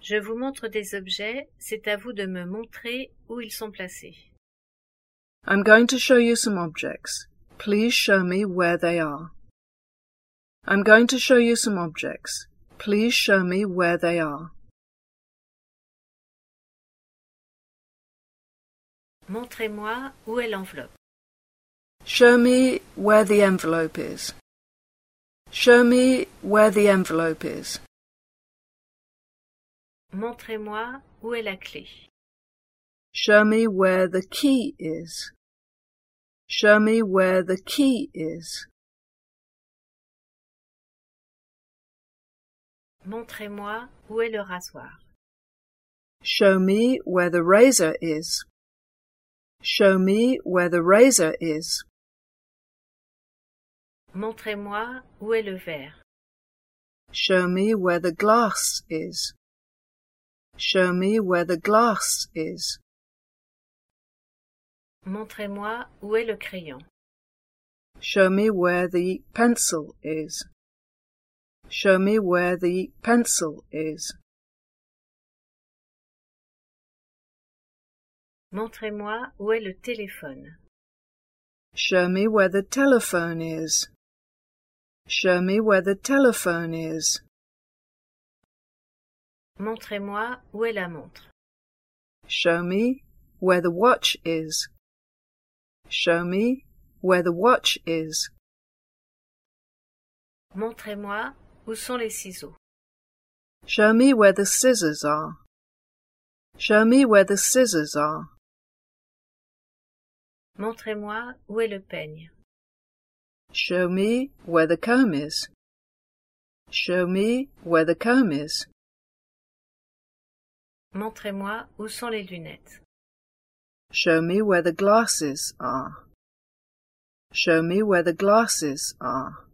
Je vous montre des objets, c'est à vous de me montrer où ils sont placés. I'm going to show you some objects. Please show me where they are. I'm going to show you some objects. Please show me where they are. Montrez-moi où est l'enveloppe. Show me where the envelope is. Show me where the envelope is. Montrez-moi où est la clé. Show me where the key is. Show me where the key is. Montrez-moi où est le rasoir. Show me where the razor is. Show me where the razor is. Montrez-moi où est le verre. Show me where the glass is. Show me where the glass is. Montrez-moi où est le crayon. Show me where the pencil is. Show me where the pencil is. Montrez-moi où est le téléphone. Show me where the telephone is. Show me where the telephone is. Montrez-moi où est la montre. Show me where the watch is. Show me where the watch is. Montrez-moi où sont les ciseaux. Show me where the scissors are. Show me where the scissors are. Montrez-moi où est le peigne. Show me where the comb is. Show me where the comb is. Montrez-moi où sont les lunettes. Show me where the glasses are. Show me where the glasses are.